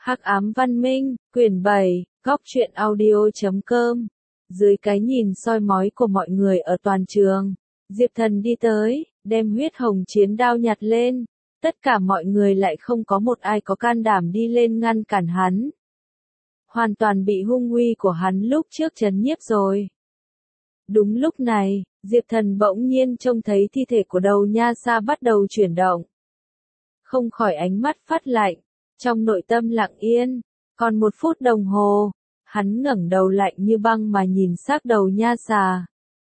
Hắc ám văn minh, quyển 7, góc truyện audio.com. Dưới cái nhìn soi mói của mọi người ở toàn trường, Diệp Thần đi tới, đem huyết hồng chiến đao nhặt lên. Tất cả mọi người lại không có một ai có can đảm đi lên ngăn cản hắn. Hoàn toàn bị hung uy của hắn lúc trước trấn nhiếp rồi. Đúng lúc này, Diệp Thần bỗng nhiên trông thấy thi thể của Đầu Nha Sa bắt đầu chuyển động. Không khỏi ánh mắt phát lạnh, trong nội tâm lặng yên. Còn 1 phút đồng hồ, hắn ngẩng đầu lạnh như băng mà nhìn xác Đầu Nha Sa.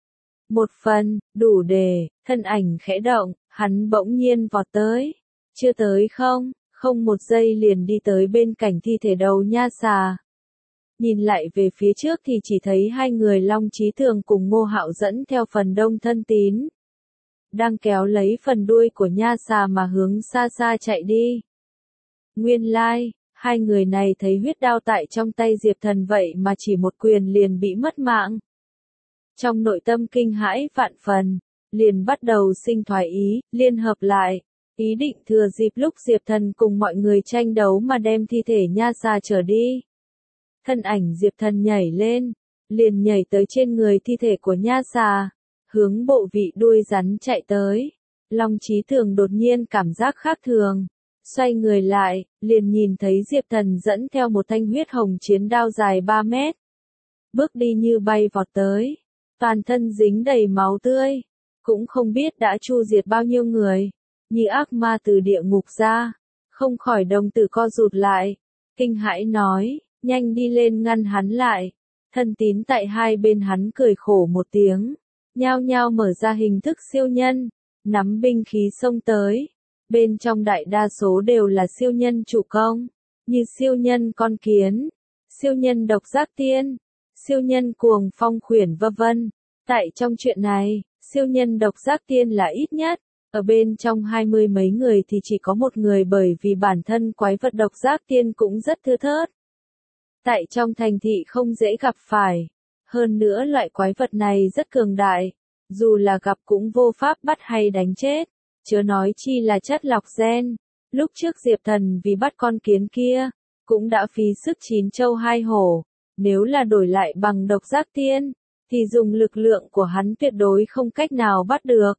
Một phần, đủ để, thân ảnh khẽ động, hắn bỗng nhiên vọt tới. Chưa tới không 1 giây liền đi tới bên cạnh thi thể Đầu Nha Sa. Nhìn lại về phía trước thì chỉ thấy 2 người Long Chí Thường cùng Ngô Hạo dẫn theo phần đông thân tín. Đang kéo lấy phần đuôi của Nha Sa mà hướng xa xa chạy đi. Nguyên lai, 2 người này thấy huyết đao tại trong tay Diệp Thần vậy mà chỉ một quyền liền bị mất mạng. Trong nội tâm kinh hãi vạn phần, liền bắt đầu sinh thoái ý, liên hợp lại, ý định thừa dịp lúc Diệp Thần cùng mọi người tranh đấu mà đem thi thể Nha Sa trở đi. Thân ảnh Diệp Thần nhảy lên, liền nhảy tới trên người thi thể của Nha Sa, hướng bộ vị đuôi rắn chạy tới. Long Chí Thường đột nhiên cảm giác khác thường, xoay người lại, liền nhìn thấy Diệp Thần dẫn theo một thanh huyết hồng chiến đao dài 3 mét. Bước đi như bay vọt tới, toàn thân dính đầy máu tươi, cũng không biết đã chu diệt bao nhiêu người, như ác ma từ địa ngục ra, không khỏi đồng tử co rụt lại, kinh hãi nói, nhanh đi lên ngăn hắn lại. Thân tín tại hai bên hắn cười khổ một tiếng, nhao nhao mở ra hình thức siêu nhân, nắm binh khí xông tới. Bên trong đại đa số đều là siêu nhân chủ công, như siêu nhân con kiến, siêu nhân độc giác tiên, siêu nhân cuồng phong khuyển v.v. Tại trong chuyện này, siêu nhân độc giác tiên là ít nhất, ở bên trong 20 mấy người thì chỉ có 1 người bởi vì bản thân quái vật độc giác tiên cũng rất thưa thớt. Tại trong thành thị không dễ gặp phải, hơn nữa loại quái vật này rất cường đại, dù là gặp cũng vô pháp bắt hay đánh chết. Chớ nói chi là chất lọc gen. Lúc trước Diệp Thần vì bắt con kiến kia, cũng đã phí sức 9 châu 2 hổ. Nếu là đổi lại bằng độc giác tiên, thì dùng lực lượng của hắn tuyệt đối không cách nào bắt được.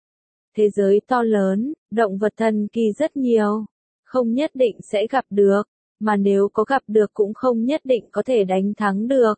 Thế giới to lớn, động vật thần kỳ rất nhiều, không nhất định sẽ gặp được, mà nếu có gặp được cũng không nhất định có thể đánh thắng được.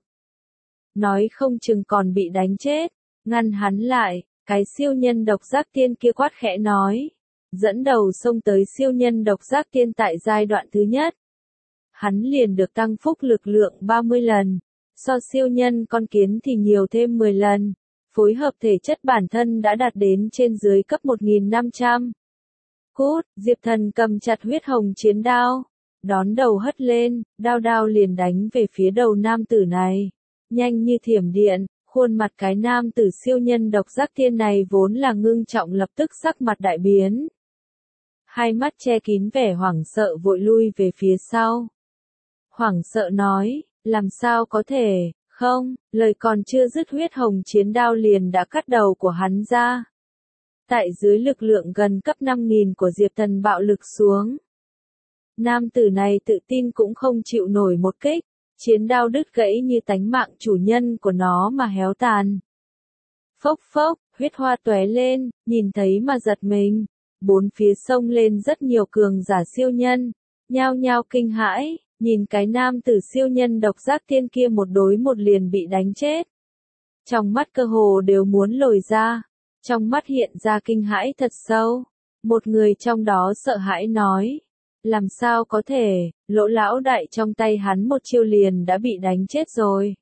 Nói không chừng còn bị đánh chết, ngăn hắn lại. Cái siêu nhân độc giác tiên kia quát khẽ nói, dẫn đầu xông tới siêu nhân độc giác tiên tại giai đoạn thứ nhất. Hắn liền được tăng phúc lực lượng 30 lần, so siêu nhân con kiến thì nhiều thêm 10 lần, phối hợp thể chất bản thân đã đạt đến trên dưới cấp 1500. Cút, Diệp Thần cầm chặt huyết hồng chiến đao, đón đầu hất lên, đao liền đánh về phía đầu nam tử này, nhanh như thiểm điện. Khuôn mặt cái nam tử siêu nhân độc giác tiên này vốn là ngưng trọng lập tức sắc mặt đại biến. Hai mắt che kín vẻ hoảng sợ vội lui về phía sau. Hoảng sợ nói, làm sao có thể, không, lời còn chưa dứt huyết hồng chiến đao liền đã cắt đầu của hắn ra. Tại dưới lực lượng gần cấp 5000 của Diệp Thần bạo lực xuống. Nam tử này tự tin cũng không chịu nổi một kích. Chiến đao đứt gãy như tánh mạng chủ nhân của nó mà héo tàn. Phốc phốc, huyết hoa tóe lên, nhìn thấy mà giật mình. 4 phía sông lên rất nhiều cường giả siêu nhân, nhao nhao kinh hãi, nhìn cái nam tử siêu nhân độc giác tiên kia 1 đối 1 liền bị đánh chết. Trong mắt cơ hồ đều muốn lồi ra, trong mắt hiện ra kinh hãi thật sâu. Một người trong đó sợ hãi nói. Làm sao có thể, Lỗ lão đại trong tay hắn 1 chiêu liền đã bị đánh chết rồi.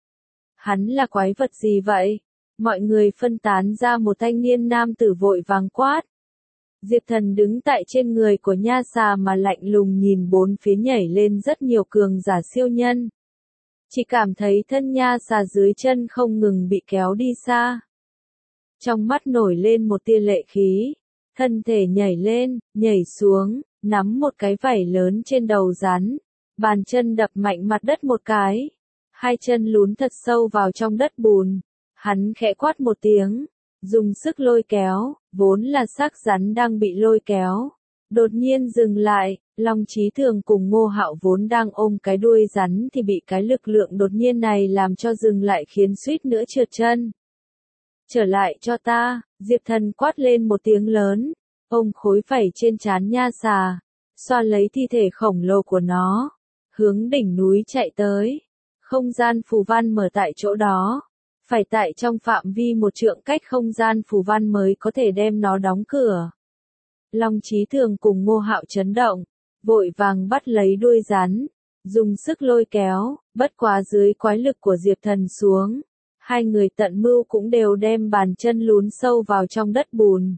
Hắn là quái vật gì vậy? Mọi người phân tán ra, một thanh niên nam tử vội vàng quát. Diệp Thần đứng tại trên người của Nha Sa mà lạnh lùng nhìn 4 phía nhảy lên rất nhiều cường giả siêu nhân. Chỉ cảm thấy thân Nha Sa dưới chân không ngừng bị kéo đi xa. Trong mắt nổi lên một tia lệ khí, thân thể nhảy lên, nhảy xuống. Nắm một cái vảy lớn trên đầu rắn, bàn chân đập mạnh mặt đất một cái, 2 chân lún thật sâu vào trong đất bùn, hắn khẽ quát một tiếng, dùng sức lôi kéo, vốn là xác rắn đang bị lôi kéo, Đột nhiên dừng lại, Long Chí Thường cùng Ngô Hạo vốn đang ôm cái đuôi rắn thì bị cái lực lượng đột nhiên này làm cho dừng lại khiến suýt nữa trượt chân. Trở lại cho ta, Diệp Thần quát lên một tiếng lớn, ôm khối phẩy trên trán nha xà, xoa lấy thi thể khổng lồ của nó, hướng đỉnh núi chạy tới. Không gian phù văn mở tại chỗ đó, phải tại trong phạm vi 1 trượng cách không gian phù văn mới có thể đem nó đóng cửa. Long Chí Thường cùng Ngô Hạo chấn động, vội vàng bắt lấy đuôi rắn, dùng sức lôi kéo, bất quá dưới quái lực của Diệp Thần xuống. Hai người tận mưu cũng đều đem bàn chân lún sâu vào trong đất bùn.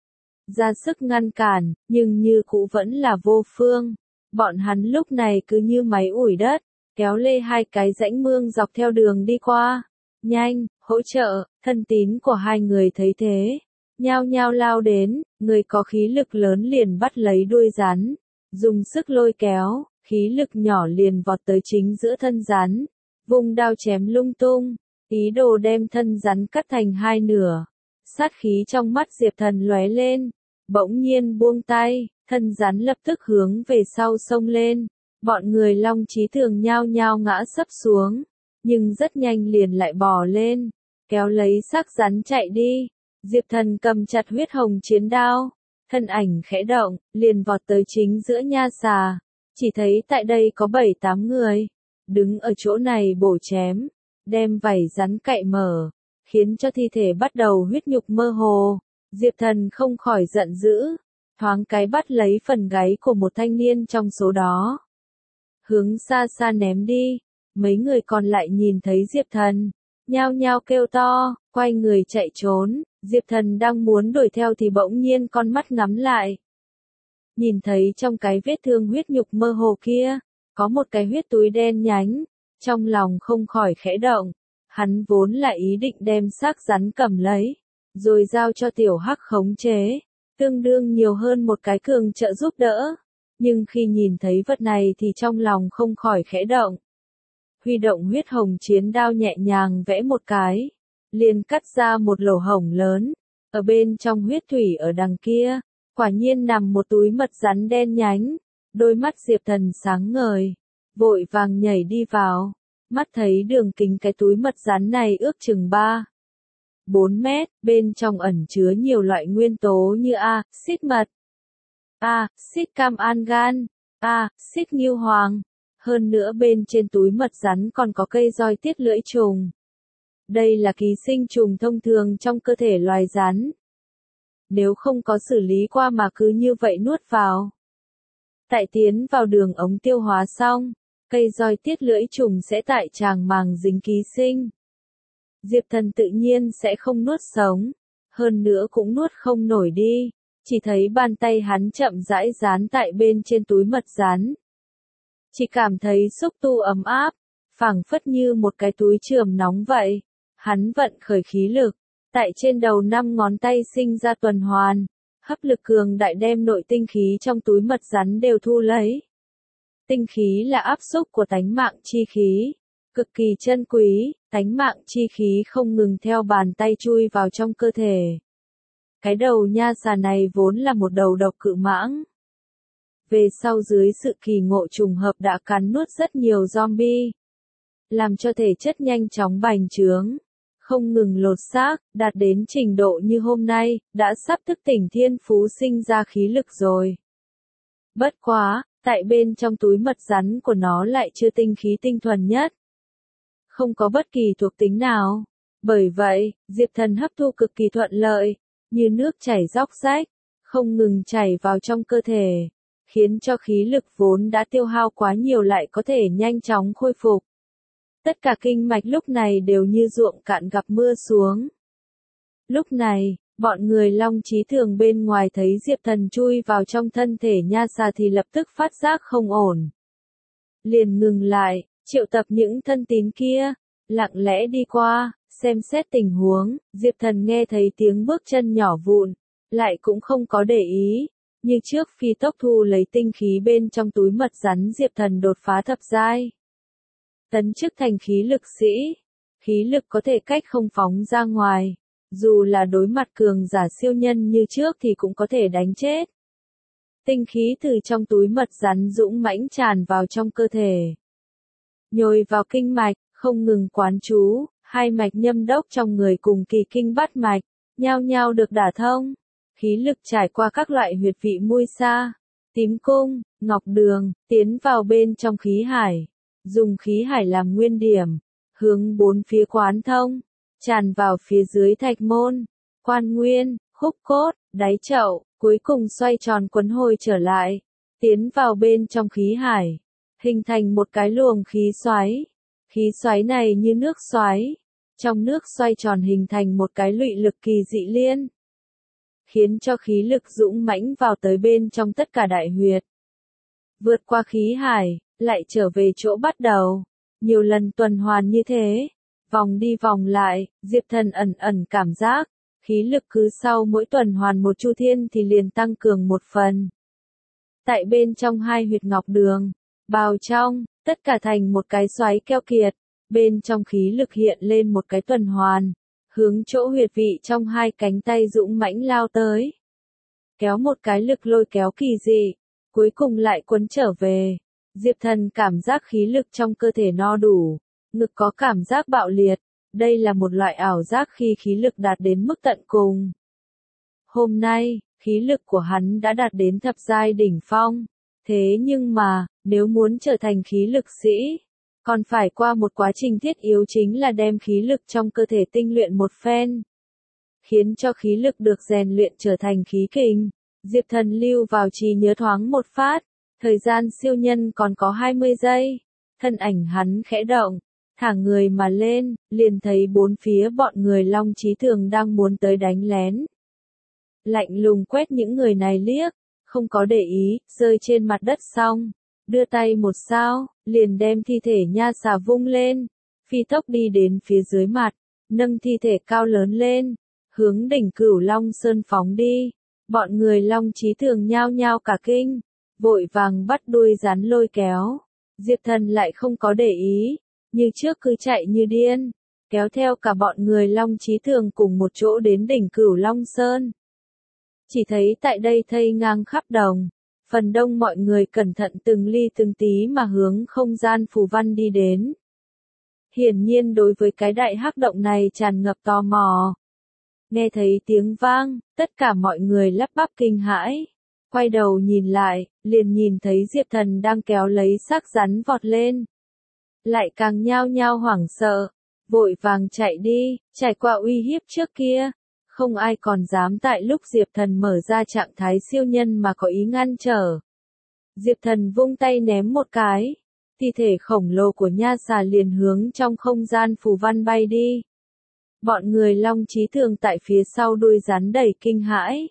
Ra sức ngăn cản, nhưng như cũ vẫn là vô phương. Bọn hắn lúc này cứ như máy ủi đất, kéo lê 2 cái rãnh mương dọc theo đường đi qua. Nhanh, hỗ trợ, thân tín của hai người thấy thế. Nhao nhao lao đến, người có khí lực lớn liền bắt lấy đuôi rắn. Dùng sức lôi kéo, khí lực nhỏ liền vọt tới chính giữa thân rắn. Vùng đao chém lung tung. Ý đồ đem thân rắn cắt thành 2 nửa. Sát khí trong mắt Diệp Thần lóe lên, bỗng nhiên buông tay, thân rắn lập tức hướng về sau xông lên. Bọn người Long Chí Thường nhao nhao ngã sấp xuống, nhưng rất nhanh liền lại bò lên, kéo lấy xác rắn chạy đi. Diệp Thần cầm chặt huyết hồng chiến đao, thân ảnh khẽ động, liền vọt tới chính giữa nha xà. Chỉ thấy tại đây có 7-8 người, đứng ở chỗ này bổ chém. Đem vảy rắn cạy mở, khiến cho thi thể bắt đầu huyết nhục mơ hồ. Diệp Thần không khỏi giận dữ, thoáng cái bắt lấy phần gáy của một thanh niên trong số đó. Hướng xa xa ném đi, mấy người còn lại nhìn thấy Diệp Thần, nhao nhao kêu to, quay người chạy trốn. Diệp Thần đang muốn đuổi theo thì bỗng nhiên con mắt ngắm lại. Nhìn thấy trong cái vết thương huyết nhục mơ hồ kia, có một cái huyết túi đen nhánh. Trong lòng không khỏi khẽ động, hắn vốn là ý định đem xác rắn cầm lấy, rồi giao cho tiểu hắc khống chế, tương đương nhiều hơn một cái cường trợ giúp đỡ. Nhưng khi nhìn thấy vật này thì trong lòng không khỏi khẽ động. Huy động huyết hồng chiến đao nhẹ nhàng vẽ một cái, liền cắt ra một lỗ hổng lớn, ở bên trong huyết thủy ở đằng kia, quả nhiên nằm một túi mật rắn đen nhánh. Đôi mắt Diệp Thần sáng ngời, vội vàng nhảy đi vào, mắt thấy đường kính cái túi mật rắn này ước chừng 3-4 mét, bên trong ẩn chứa nhiều loại nguyên tố như axit mật, axit cam angan, axit ngưu hoàng. Hơn nữa bên trên túi mật rắn còn có cây roi tiết lưỡi trùng. Đây là ký sinh trùng thông thường trong cơ thể loài rắn. Nếu không có xử lý qua mà cứ như vậy nuốt vào, tại tiến vào đường ống tiêu hóa xong, cây roi tiết lưỡi trùng sẽ tại tràng màng dính ký sinh. Diệp Thần tự nhiên sẽ không nuốt sống, hơn nữa cũng nuốt không nổi đi, chỉ thấy bàn tay hắn chậm rãi dán tại bên trên túi mật rắn. Chỉ cảm thấy xúc tu ấm áp, phảng phất như một cái túi chườm nóng vậy. Hắn vận khởi khí lực, tại trên đầu 5 ngón tay sinh ra tuần hoàn, hấp lực cường đại đem nội tinh khí trong túi mật rắn đều thu lấy. Tinh khí là áp xúc của tánh mạng chi khí, cực kỳ chân quý, tánh mạng chi khí không ngừng theo bàn tay chui vào trong cơ thể. Cái đầu nha xà này vốn là một đầu độc cự mãng. Về sau dưới sự kỳ ngộ trùng hợp đã cắn nuốt rất nhiều zombie, làm cho thể chất nhanh chóng bành trướng, không ngừng lột xác, đạt đến trình độ như hôm nay, đã sắp thức tỉnh thiên phú sinh ra khí lực rồi. Bất quá, tại bên trong túi mật rắn của nó lại chưa tinh khí tinh thuần nhất. Không có bất kỳ thuộc tính nào. Bởi vậy, Diệp Thần hấp thu cực kỳ thuận lợi, như nước chảy róc rách, không ngừng chảy vào trong cơ thể, khiến cho khí lực vốn đã tiêu hao quá nhiều lại có thể nhanh chóng khôi phục. Tất cả kinh mạch lúc này đều như ruộng cạn gặp mưa xuống. Lúc này, bọn người Long Chí Thường bên ngoài thấy Diệp Thần chui vào trong thân thể nha xà thì lập tức phát giác không ổn. Liền ngừng lại, triệu tập những thân tín kia, lặng lẽ đi qua, xem xét tình huống. Diệp Thần nghe thấy tiếng bước chân nhỏ vụn, lại cũng không có để ý. Như trước phi tốc thu lấy tinh khí bên trong túi mật rắn. Diệp Thần đột phá thập giai, tấn chức thành khí lực sĩ. Khí lực có thể cách không phóng ra ngoài, dù là đối mặt cường giả siêu nhân như trước thì cũng có thể đánh chết. Tinh khí từ trong túi mật rắn dũng mãnh tràn vào trong cơ thể. Nhồi vào kinh mạch, không ngừng quán chú, hai mạch nhâm đốc trong người cùng kỳ kinh bát mạch, nhao nhao được đả thông. Khí lực trải qua các loại huyệt vị mui sa, tím cung, ngọc đường, tiến vào bên trong khí hải. Dùng khí hải làm nguyên điểm, hướng bốn phía quán thông, tràn vào phía dưới thạch môn, quan nguyên, khúc cốt, đáy chậu, cuối cùng xoay tròn quấn hồi trở lại, tiến vào bên trong khí hải, hình thành một cái luồng khí xoáy. Khí xoáy này như nước xoáy, trong nước xoay tròn hình thành một cái lụy lực kỳ dị liên, khiến cho khí lực dũng mãnh vào tới bên trong tất cả đại huyệt. Vượt qua khí hải, lại trở về chỗ bắt đầu. Nhiều lần tuần hoàn như thế, vòng đi vòng lại, Diệp Thần ẩn ẩn cảm giác, khí lực cứ sau mỗi tuần hoàn một chu thiên thì liền tăng cường một phần. Tại bên trong hai huyệt ngọc đường, bào trong, tất cả thành một cái xoáy keo kiệt, bên trong khí lực hiện lên một cái tuần hoàn, hướng chỗ huyệt vị trong hai cánh tay dũng mãnh lao tới. Kéo một cái lực lôi kéo kỳ dị, cuối cùng lại quấn trở về. Diệp Thần cảm giác khí lực trong cơ thể no đủ, ngực có cảm giác bạo liệt, đây là một loại ảo giác khi khí lực đạt đến mức tận cùng. Hôm nay, khí lực của hắn đã đạt đến thập giai đỉnh phong, thế nhưng mà, nếu muốn trở thành khí lực sĩ, còn phải qua một quá trình thiết yếu chính là đem khí lực trong cơ thể tinh luyện một phen, khiến cho khí lực được rèn luyện trở thành khí kình. Diệp Thần lưu vào trí nhớ thoáng một phát. Thời gian siêu nhân còn có 20 giây, thân ảnh hắn khẽ động, thả người mà lên, liền thấy bốn phía bọn người Long Chí Thường đang muốn tới đánh lén. Lạnh lùng quét những người này liếc, không có để ý, rơi trên mặt đất xong, đưa tay một sao, liền đem thi thể nha xà vung lên, phi tốc đi đến phía dưới mặt, nâng thi thể cao lớn lên, hướng đỉnh Cửu Long Sơn phóng đi. Bọn người Long Chí Thường nhao nhao cả kinh, vội vàng bắt đuôi rắn lôi kéo. Diệp Thần lại không có để ý, như trước cứ chạy như điên, kéo theo cả bọn người Long Chí Thường cùng một chỗ đến đỉnh Cửu Long Sơn. Chỉ thấy tại đây thây ngang khắp đồng, phần đông mọi người cẩn thận từng ly từng tí mà hướng không gian phù văn đi đến. Hiển nhiên đối với cái đại hắc động này tràn ngập tò mò. Nghe thấy tiếng vang, tất cả mọi người lắp bắp kinh hãi. Quay đầu nhìn lại, liền nhìn thấy Diệp Thần đang kéo lấy xác rắn vọt lên. Lại càng nhao nhao hoảng sợ, vội vàng chạy đi, trải qua uy hiếp trước kia. Không ai còn dám tại lúc Diệp Thần mở ra trạng thái siêu nhân mà có ý ngăn trở. Diệp Thần vung tay ném một cái, thi thể khổng lồ của nha xà liền hướng trong không gian phù văn bay đi. Bọn người Long Chí Thường tại phía sau đuôi rắn đầy kinh hãi.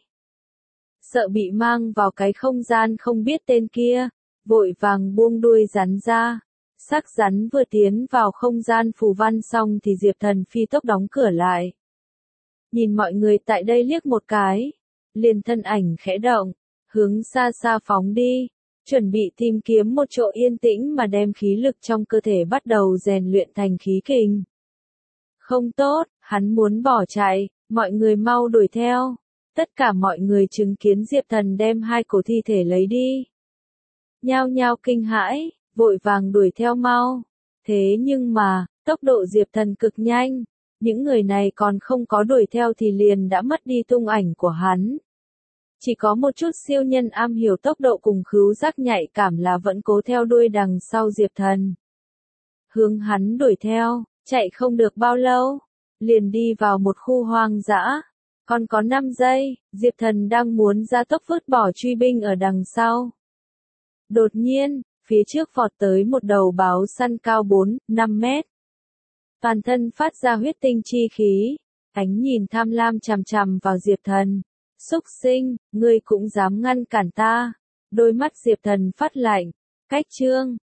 Sợ bị mang vào cái không gian không biết tên kia, vội vàng buông đuôi rắn ra. Xác rắn vừa tiến vào không gian phù văn xong thì Diệp Thần phi tốc đóng cửa lại. Nhìn mọi người tại đây liếc một cái, liền thân ảnh khẽ động, hướng xa xa phóng đi, chuẩn bị tìm kiếm một chỗ yên tĩnh mà đem khí lực trong cơ thể bắt đầu rèn luyện thành khí kình. Không tốt, hắn muốn bỏ chạy, mọi người mau đuổi theo. Tất cả mọi người chứng kiến Diệp Thần đem hai cổ thi thể lấy đi. Nhao nhao kinh hãi, vội vàng đuổi theo mau. Thế nhưng mà, tốc độ Diệp Thần cực nhanh. Những người này còn không có đuổi theo thì liền đã mất đi tung ảnh của hắn. Chỉ có một chút siêu nhân am hiểu tốc độ cùng khứu giác nhạy cảm là vẫn cố theo đuôi đằng sau Diệp Thần. Hướng hắn đuổi theo, chạy không được bao lâu, liền đi vào một khu hoang dã. Còn có 5 giây, Diệp Thần đang muốn ra tốc vứt bỏ truy binh ở đằng sau. Đột nhiên, phía trước vọt tới một đầu báo săn cao 4-5 mét. Toàn thân phát ra huyết tinh chi khí, ánh nhìn tham lam chằm chằm vào Diệp Thần. Xúc sinh, ngươi cũng dám ngăn cản ta. Đôi mắt Diệp Thần phát lạnh, cách trương,